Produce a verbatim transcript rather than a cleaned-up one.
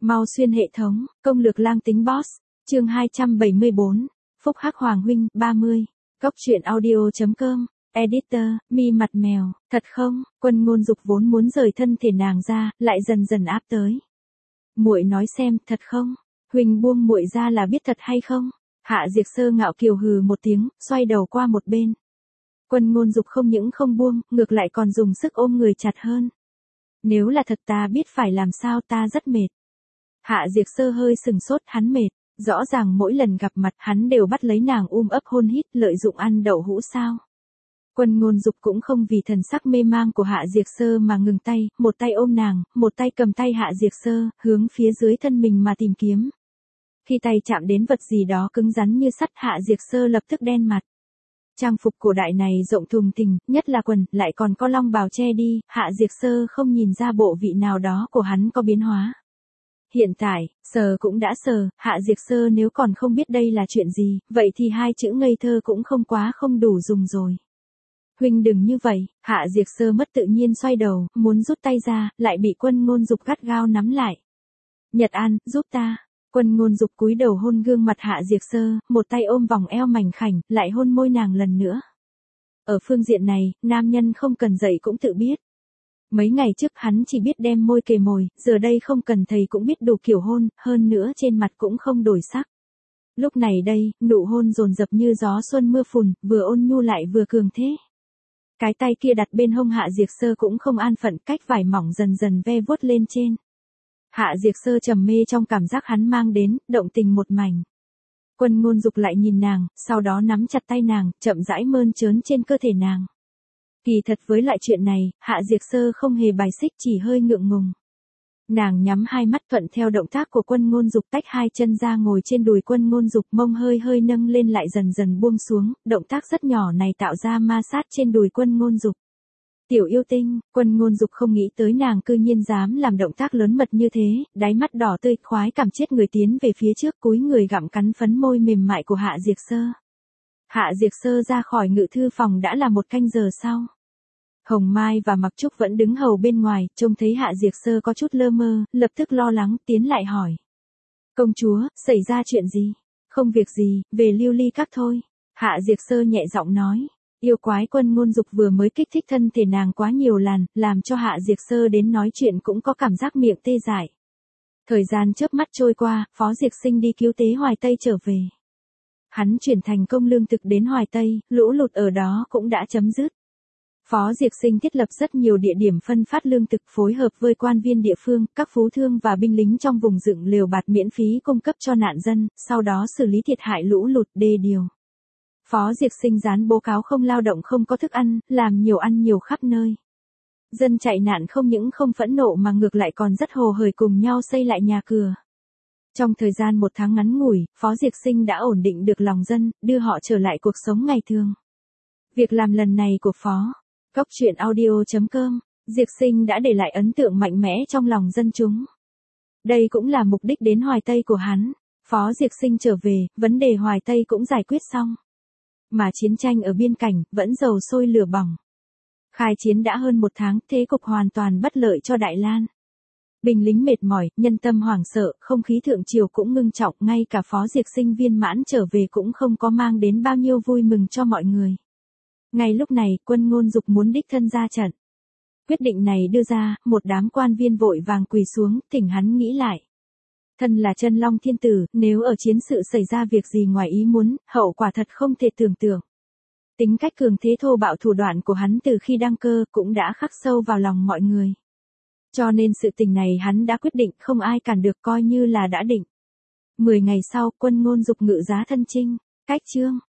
Mau xuyên hệ thống, công lược lang tính boss, chương hai trăm bảy mươi bốn, Phúc Hắc Hoàng huynh, ba mươi, Cốc truyện audio.com, editor, mi mặt mèo, thật không, Quân Ngôn Dục vốn muốn rời thân thể nàng ra, lại dần dần áp tới. Muội nói xem, thật không, huynh buông muội ra là biết thật hay không? Hạ Diệt Sơ ngạo kiều hừ một tiếng, xoay đầu qua một bên. Quân Ngôn Dục không những không buông, ngược lại còn dùng sức ôm người chặt hơn. Nếu là thật ta biết phải làm sao, ta rất mệt. Hạ Diệt Sơ hơi sừng sốt, hắn mệt, rõ ràng mỗi lần gặp mặt hắn đều bắt lấy nàng ôm ấp hôn hít, lợi dụng ăn đậu hũ sao. Quân Ngôn Dục cũng không vì thần sắc mê mang của Hạ Diệt Sơ mà ngừng tay, một tay ôm nàng, một tay cầm tay Hạ Diệt Sơ, hướng phía dưới thân mình mà tìm kiếm. Khi tay chạm đến vật gì đó cứng rắn như sắt, Hạ Diệt Sơ lập tức đen mặt. Trang phục cổ đại này rộng thùng thình, nhất là quần, lại còn có long bào che đi, Hạ Diệt Sơ không nhìn ra bộ vị nào đó của hắn có biến hóa. Hiện tại, sờ cũng đã sờ, Hạ Diệt Sơ nếu còn không biết đây là chuyện gì, vậy thì hai chữ ngây thơ cũng không quá không đủ dùng rồi. Huynh đừng như vậy, Hạ Diệt Sơ mất tự nhiên xoay đầu, muốn rút tay ra, lại bị Quân Ngôn Dục gắt gao nắm lại. Nhật An, giúp ta. Quân Ngôn Dục cúi đầu hôn gương mặt Hạ Diệt Sơ, một tay ôm vòng eo mảnh khảnh, lại hôn môi nàng lần nữa. Ở phương diện này, nam nhân không cần dạy cũng tự biết. Mấy ngày trước hắn chỉ biết đem môi kề mồi, giờ đây không cần thầy cũng biết đủ kiểu hôn, hơn nữa trên mặt cũng không đổi sắc. Lúc này đây, nụ hôn dồn dập như gió xuân mưa phùn, vừa ôn nhu lại vừa cường thế. Cái tay kia đặt bên hông Hạ Diệt Sơ cũng không an phận, cách vải mỏng dần dần ve vuốt lên trên. Hạ Diệt Sơ trầm mê trong cảm giác hắn mang đến, động tình một mảnh. Quân Ngôn Dục lại nhìn nàng, sau đó nắm chặt tay nàng, chậm rãi mơn trớn trên cơ thể nàng. Kỳ thật với lại chuyện này, Hạ Diệt Sơ không hề bài xích, chỉ hơi ngượng ngùng. Nàng nhắm hai mắt thuận theo động tác của Quân Ngôn Dục, tách hai chân ra ngồi trên đùi Quân Ngôn Dục, mông hơi hơi nâng lên lại dần dần buông xuống, động tác rất nhỏ này tạo ra ma sát trên đùi Quân Ngôn Dục. Tiểu yêu tinh, Quân Ngôn Dục không nghĩ tới nàng cư nhiên dám làm động tác lớn mật như thế, đáy mắt đỏ tươi, khoái cảm chết người tiến về phía trước, cúi người gặm cắn phấn môi mềm mại của Hạ Diệt Sơ. Hạ Diệt Sơ ra khỏi ngự thư phòng đã là một canh giờ sau. Hồng Mai và Mặc Trúc vẫn đứng hầu bên ngoài, trông thấy Hạ Diệt Sơ có chút lơ mơ, lập tức lo lắng, tiến lại hỏi. Công chúa, xảy ra chuyện gì? Không việc gì, về Lưu Ly Các thôi. Hạ Diệt Sơ nhẹ giọng nói. Yêu quái Quân Ngôn Dục vừa mới kích thích thân thể nàng quá nhiều lần, làm cho Hạ Diệt Sơ đến nói chuyện cũng có cảm giác miệng tê dại. Thời gian chớp mắt trôi qua, Phó Diệt Sinh đi cứu tế Hoài Tây trở về. Hắn chuyển thành công lương thực đến Hoài Tây, lũ lụt ở đó cũng đã chấm dứt. Phó Diệt Sinh thiết lập rất nhiều địa điểm phân phát lương thực, phối hợp với quan viên địa phương, các phú thương và binh lính trong vùng dựng lều bạt miễn phí cung cấp cho nạn dân, sau đó xử lý thiệt hại lũ lụt đê điều. Phó Diệt Sinh dán bố cáo không lao động không có thức ăn, làm nhiều ăn nhiều khắp nơi. Dân chạy nạn không những không phẫn nộ mà ngược lại còn rất hồ hởi cùng nhau xây lại nhà cửa. Trong thời gian một tháng ngắn ngủi, Phó Diệt Sinh đã ổn định được lòng dân, đưa họ trở lại cuộc sống ngày thường. Việc làm lần này của Phó Cốc truyện audio.com, Diệt Sinh đã để lại ấn tượng mạnh mẽ trong lòng dân chúng. Đây cũng là mục đích đến Hoài Tây của hắn. Phó Diệt Sinh trở về, vấn đề Hoài Tây cũng giải quyết xong. Mà chiến tranh ở biên cảnh, vẫn dầu sôi lửa bỏng. Khai chiến đã hơn một tháng, thế cục hoàn toàn bất lợi cho Đại Lan. Binh lính mệt mỏi, nhân tâm hoảng sợ, không khí thượng triều cũng ngưng trọng, ngay cả Phó Diệt Sinh viên mãn trở về cũng không có mang đến bao nhiêu vui mừng cho mọi người. Ngay lúc này, Quân Ngôn Dục muốn đích thân ra trận. Quyết định này đưa ra, một đám quan viên vội vàng quỳ xuống, thỉnh hắn nghĩ lại. Thân là Chân Long Thiên Tử, nếu ở chiến sự xảy ra việc gì ngoài ý muốn, hậu quả thật không thể tưởng tượng. Tính cách cường thế thô bạo thủ đoạn của hắn từ khi đăng cơ cũng đã khắc sâu vào lòng mọi người. Cho nên sự tình này hắn đã quyết định, không ai cản được, coi như là đã định. Mười ngày sau, Quân Ngôn Dục ngự giá thân chinh, cách chương.